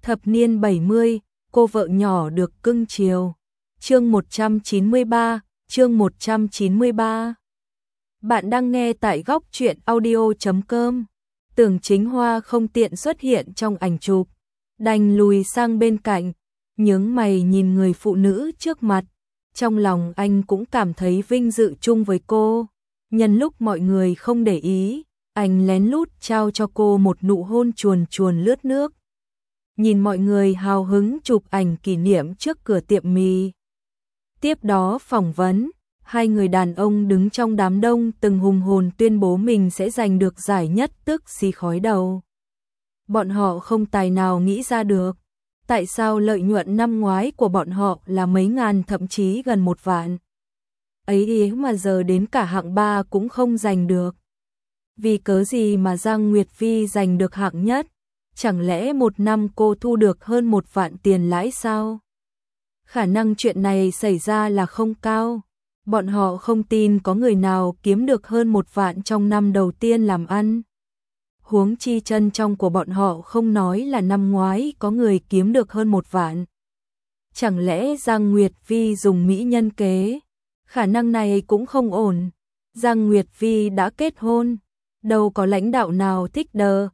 Thập niên 70, cô vợ nhỏ được cưng chiều. Chương 193, chương 193. Bạn đang nghe tại góc truyện audio.com. Tưởng Chính Hoa không tiện xuất hiện trong ảnh chụp, đành lùi sang bên cạnh, nhướng mày nhìn người phụ nữ trước mặt. Trong lòng anh cũng cảm thấy vinh dự chung với cô. Nhân lúc mọi người không để ý, anh lén lút trao cho cô một nụ hôn chuồn chuồn lướt nước. Nhìn mọi người hào hứng chụp ảnh kỷ niệm trước cửa tiệm mì. Tiếp đó phỏng vấn, hai người đàn ông đứng trong đám đông từng hùng hồn tuyên bố mình sẽ giành được giải nhất tức xì khói đầu. Bọn họ không tài nào nghĩ ra được, tại sao lợi nhuận năm ngoái của bọn họ là mấy ngàn thậm chí gần 1 vạn. Ấy mà giờ đến cả hạng 3 cũng không giành được. Vì cớ gì mà Giang Nguyệt Vi giành được hạng nhất? Chẳng lẽ một năm cô thu được hơn 1 vạn tiền lãi sao? Khả năng chuyện này xảy ra là không cao. Bọn họ không tin có người nào kiếm được hơn 1 vạn trong năm đầu tiên làm ăn. Huống chi chân trong của bọn họ không nói là năm ngoái có người kiếm được hơn 1 vạn. Chẳng lẽ Giang Nguyệt Vi dùng mỹ nhân kế? Khả năng này cũng không ổn. Giang Nguyệt Vi đã kết hôn, đâu có lãnh đạo nào thích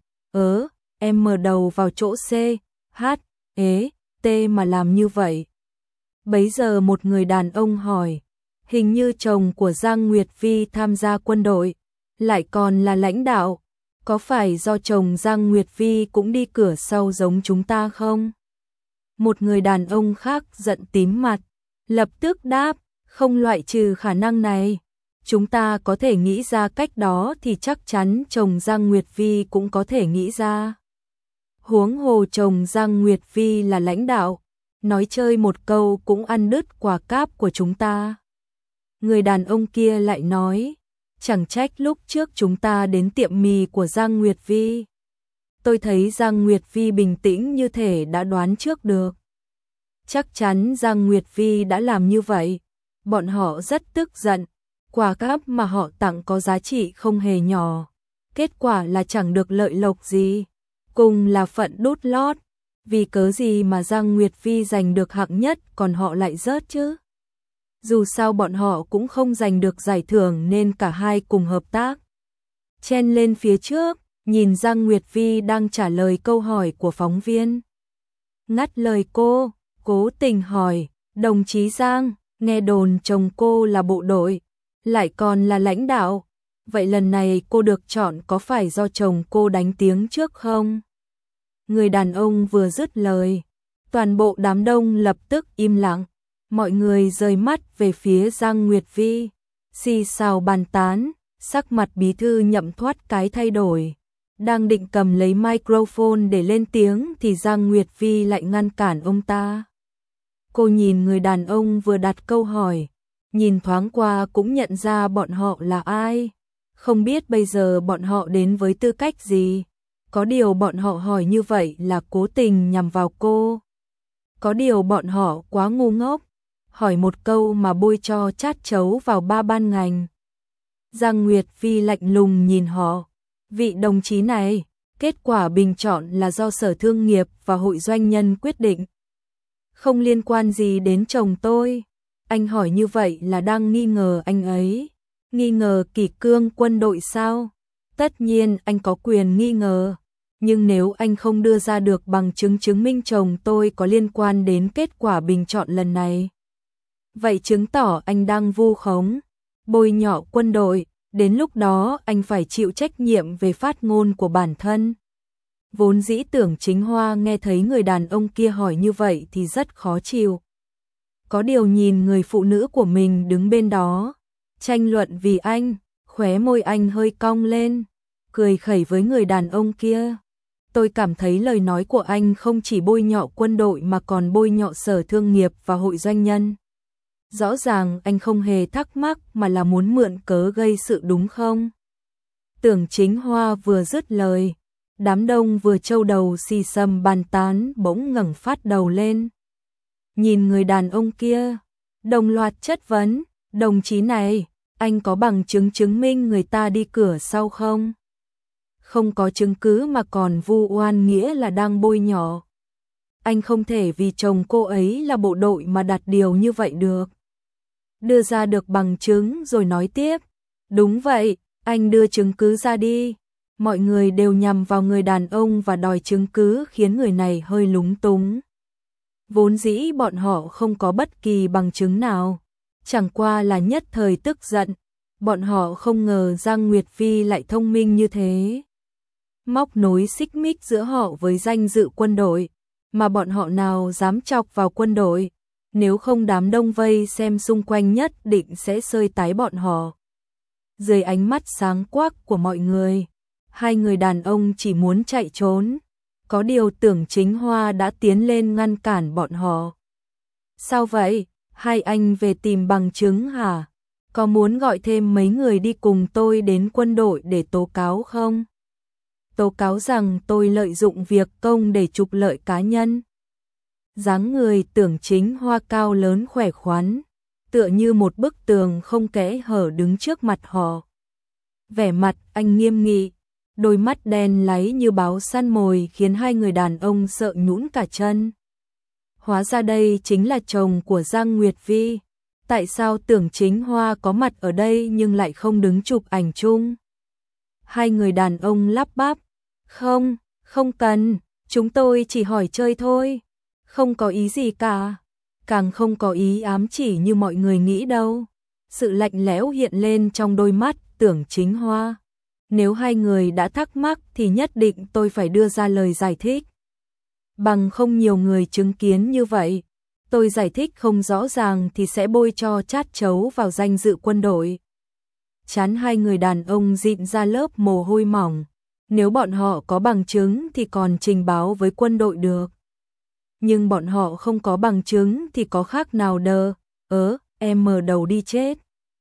em mở đầu vào chỗ C, H, T mà làm như vậy. Bấy giờ một người đàn ông hỏi, hình như chồng của Giang Nguyệt Vi tham gia quân đội, lại còn là lãnh đạo, có phải do chồng Giang Nguyệt Vi cũng đi cửa sau giống chúng ta không? Một người đàn ông khác giận tím mặt, lập tức đáp, không loại trừ khả năng này. Chúng ta có thể nghĩ ra cách đó thì chắc chắn chồng Giang Nguyệt Vi cũng có thể nghĩ ra. Huống hồ chồng Giang Nguyệt Vi là lãnh đạo, nói chơi một câu cũng ăn đứt quả cáp của chúng ta. Người đàn ông kia lại nói, chẳng trách lúc trước chúng ta đến tiệm mì của Giang Nguyệt Vi. Tôi thấy Giang Nguyệt Vi bình tĩnh như thể đã đoán trước được. Chắc chắn Giang Nguyệt Vi đã làm như vậy. Bọn họ rất tức giận, quả cáp mà họ tặng có giá trị không hề nhỏ. Kết quả là chẳng được lợi lộc gì, cùng là phận đút lót. Vì cớ gì mà Giang Nguyệt Vi giành được hạng nhất còn họ lại rớt chứ? Dù sao bọn họ cũng không giành được giải thưởng nên cả hai cùng hợp tác. Chen lên phía trước, nhìn Giang Nguyệt Vi đang trả lời câu hỏi của phóng viên. Ngắt lời cô, cố tình hỏi, đồng chí Giang, nghe đồn chồng cô là bộ đội, lại còn là lãnh đạo. Vậy lần này cô được chọn có phải do chồng cô đánh tiếng trước không? Người đàn ông vừa dứt lời, toàn bộ đám đông lập tức im lặng. Mọi người rời mắt về phía Giang Nguyệt Vi, xì xào bàn tán, sắc mặt bí thư Nhậm thoát cái thay đổi. Đang định cầm lấy microphone để lên tiếng thì Giang Nguyệt Vi lại ngăn cản ông ta. Cô nhìn người đàn ông vừa đặt câu hỏi, nhìn thoáng qua cũng nhận ra bọn họ là ai. Không biết bây giờ bọn họ đến với tư cách gì. Có điều bọn họ hỏi như vậy là cố tình nhằm vào cô. Có điều bọn họ quá ngu ngốc, hỏi một câu mà bôi cho chát chấu vào 3 ban ngành. Giang Nguyệt Vi lạnh lùng nhìn họ, vị đồng chí này, kết quả bình chọn là do Sở Thương nghiệp và Hội Doanh nhân quyết định. Không liên quan gì đến chồng tôi. Anh hỏi như vậy là đang nghi ngờ anh ấy. Nghi ngờ kỷ cương quân đội sao? Tất nhiên anh có quyền nghi ngờ. Nhưng nếu anh không đưa ra được bằng chứng chứng minh chồng tôi có liên quan đến kết quả bình chọn lần này, vậy chứng tỏ anh đang vu khống, bôi nhọ quân đội. Đến lúc đó anh phải chịu trách nhiệm về phát ngôn của bản thân. Vốn dĩ Tưởng Chính Hoa nghe thấy người đàn ông kia hỏi như vậy thì rất khó chịu. Có điều nhìn người phụ nữ của mình đứng bên đó, tranh luận vì anh, khóe môi anh hơi cong lên, cười khẩy với người đàn ông kia. Tôi cảm thấy lời nói của anh không chỉ bôi nhọ quân đội mà còn bôi nhọ Sở Thương nghiệp và Hội Doanh nhân. Rõ ràng anh không hề thắc mắc mà là muốn mượn cớ gây sự đúng không? Tưởng Chính Hoa vừa dứt lời, đám đông vừa trâu đầu xì xầm bàn tán bỗng ngẩng phát đầu lên. Nhìn người đàn ông kia, đồng loạt chất vấn, đồng chí này, anh có bằng chứng chứng minh người ta đi cửa sau không? Không có chứng cứ mà còn vu oan nghĩa là đang bôi nhọ. anh không thể vì chồng cô ấy là bộ đội mà đặt điều như vậy được. Đưa ra được bằng chứng rồi nói tiếp. Đúng vậy, anh đưa chứng cứ ra đi. Mọi người đều nhằm vào người đàn ông và đòi chứng cứ khiến người này hơi lúng túng. Vốn dĩ bọn họ không có bất kỳ bằng chứng nào. Chẳng qua là nhất thời tức giận. Bọn họ không ngờ Giang Nguyệt Vi lại thông minh như thế. Móc nối xích mích giữa họ với danh dự quân đội. Mà bọn họ nào dám chọc vào quân đội. Nếu không đám đông vây xem xung quanh nhất định sẽ xơi tái bọn họ. Dưới ánh mắt sáng quắc của mọi người, hai người đàn ông chỉ muốn chạy trốn. Có điều Tưởng Chính Hoa đã tiến lên ngăn cản bọn họ. Sao vậy? Hai anh về tìm bằng chứng hả? Có muốn gọi thêm mấy người đi cùng tôi đến quân đội để tố cáo không? Tố cáo rằng tôi lợi dụng việc công để trục lợi cá nhân. Dáng người Tưởng Chính Hoa cao lớn khỏe khoắn, tựa như một bức tường không kẽ hở đứng trước mặt họ. Vẻ mặt anh nghiêm nghị, đôi mắt đen láy như báo săn mồi khiến hai người đàn ông sợ nhũn cả chân. Hóa ra đây chính là chồng của Giang Nguyệt Vi. Tại sao Tưởng Chính Hoa có mặt ở đây nhưng lại không đứng chụp ảnh chung? Hai người đàn ông lắp bắp. Không, không cần, chúng tôi chỉ hỏi chơi thôi. Không có ý gì cả. Càng không có ý ám chỉ như mọi người nghĩ đâu. Sự lạnh lẽo hiện lên trong đôi mắt Tưởng Chính Hoa. Nếu hai người đã thắc mắc thì nhất định tôi phải đưa ra lời giải thích. Bằng không nhiều người chứng kiến như vậy, tôi giải thích không rõ ràng thì sẽ bôi cho chát chấu vào danh dự quân đội. Chán hai người đàn ông dịn ra lớp mồ hôi mỏng. Nếu bọn họ có bằng chứng thì còn trình báo với quân đội được. Nhưng bọn họ không có bằng chứng thì có khác nào đờ. Em mở đầu đi chết.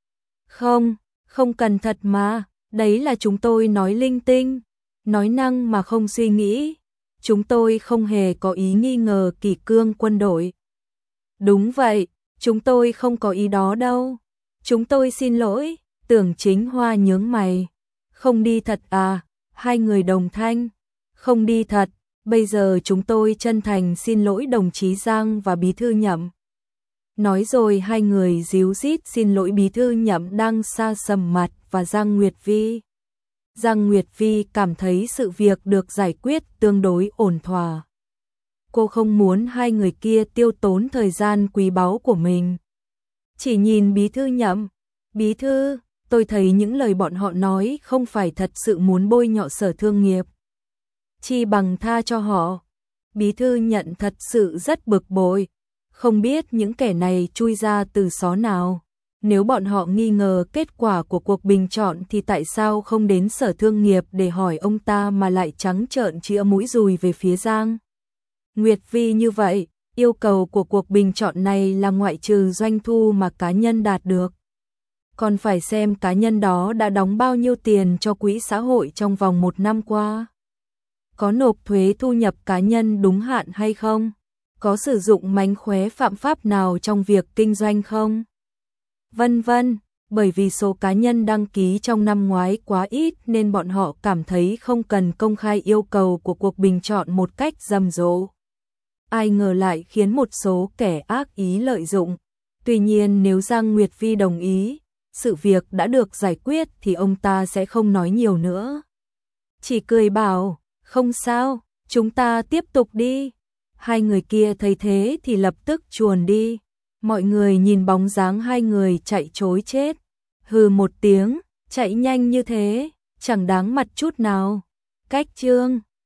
Không, không cần thật mà. Đấy là chúng tôi nói linh tinh. Nói năng mà không suy nghĩ. Chúng tôi không hề có ý nghi ngờ kỷ cương quân đội. Đúng vậy, chúng tôi không có ý đó đâu. Chúng tôi xin lỗi. Tưởng Chính Hoa nhướng mày. Không đi thật à? Hai người đồng thanh. Không đi thật. Bây giờ chúng tôi chân thành xin lỗi đồng chí Giang và bí thư Nhậm. Nói rồi hai người díu dít xin lỗi bí thư Nhậm đang xa sầm mặt và Giang Nguyệt Vi. Giang Nguyệt Vi cảm thấy sự việc được giải quyết tương đối ổn thỏa. Cô không muốn hai người kia tiêu tốn thời gian quý báu của mình. Chỉ nhìn bí thư Nhậm. Bí thư, tôi thấy những lời bọn họ nói không phải thật sự muốn bôi nhọ Sở Thương nghiệp. Chi bằng tha cho họ. Bí thư Nhận thật sự rất bực bội. Không biết những kẻ này chui ra từ xó nào. Nếu bọn họ nghi ngờ kết quả của cuộc bình chọn thì tại sao không đến Sở Thương nghiệp để hỏi ông ta mà lại trắng trợn chĩa mũi dùi về phía Giang Nguyệt Vi như vậy? Yêu cầu của cuộc bình chọn này là ngoại trừ doanh thu mà cá nhân đạt được. Còn phải xem cá nhân đó đã đóng bao nhiêu tiền cho quỹ xã hội trong vòng 1 năm qua. Có nộp thuế thu nhập cá nhân đúng hạn hay không? Có sử dụng mánh khóe phạm pháp nào trong việc kinh doanh không? Vân vân, bởi vì số cá nhân đăng ký trong năm ngoái quá ít nên bọn họ cảm thấy không cần công khai yêu cầu của cuộc bình chọn một cách rầm rộ. Ai ngờ lại khiến một số kẻ ác ý lợi dụng. Tuy nhiên nếu Giang Nguyệt Vi đồng ý, sự việc đã được giải quyết thì ông ta sẽ không nói nhiều nữa. Chỉ cười bảo, không sao, chúng ta tiếp tục đi. Hai người kia thấy thế thì lập tức chuồn đi. Mọi người nhìn bóng dáng hai người chạy trối chết. Hừ một tiếng, chạy nhanh như thế, chẳng đáng mặt chút nào. Cách chương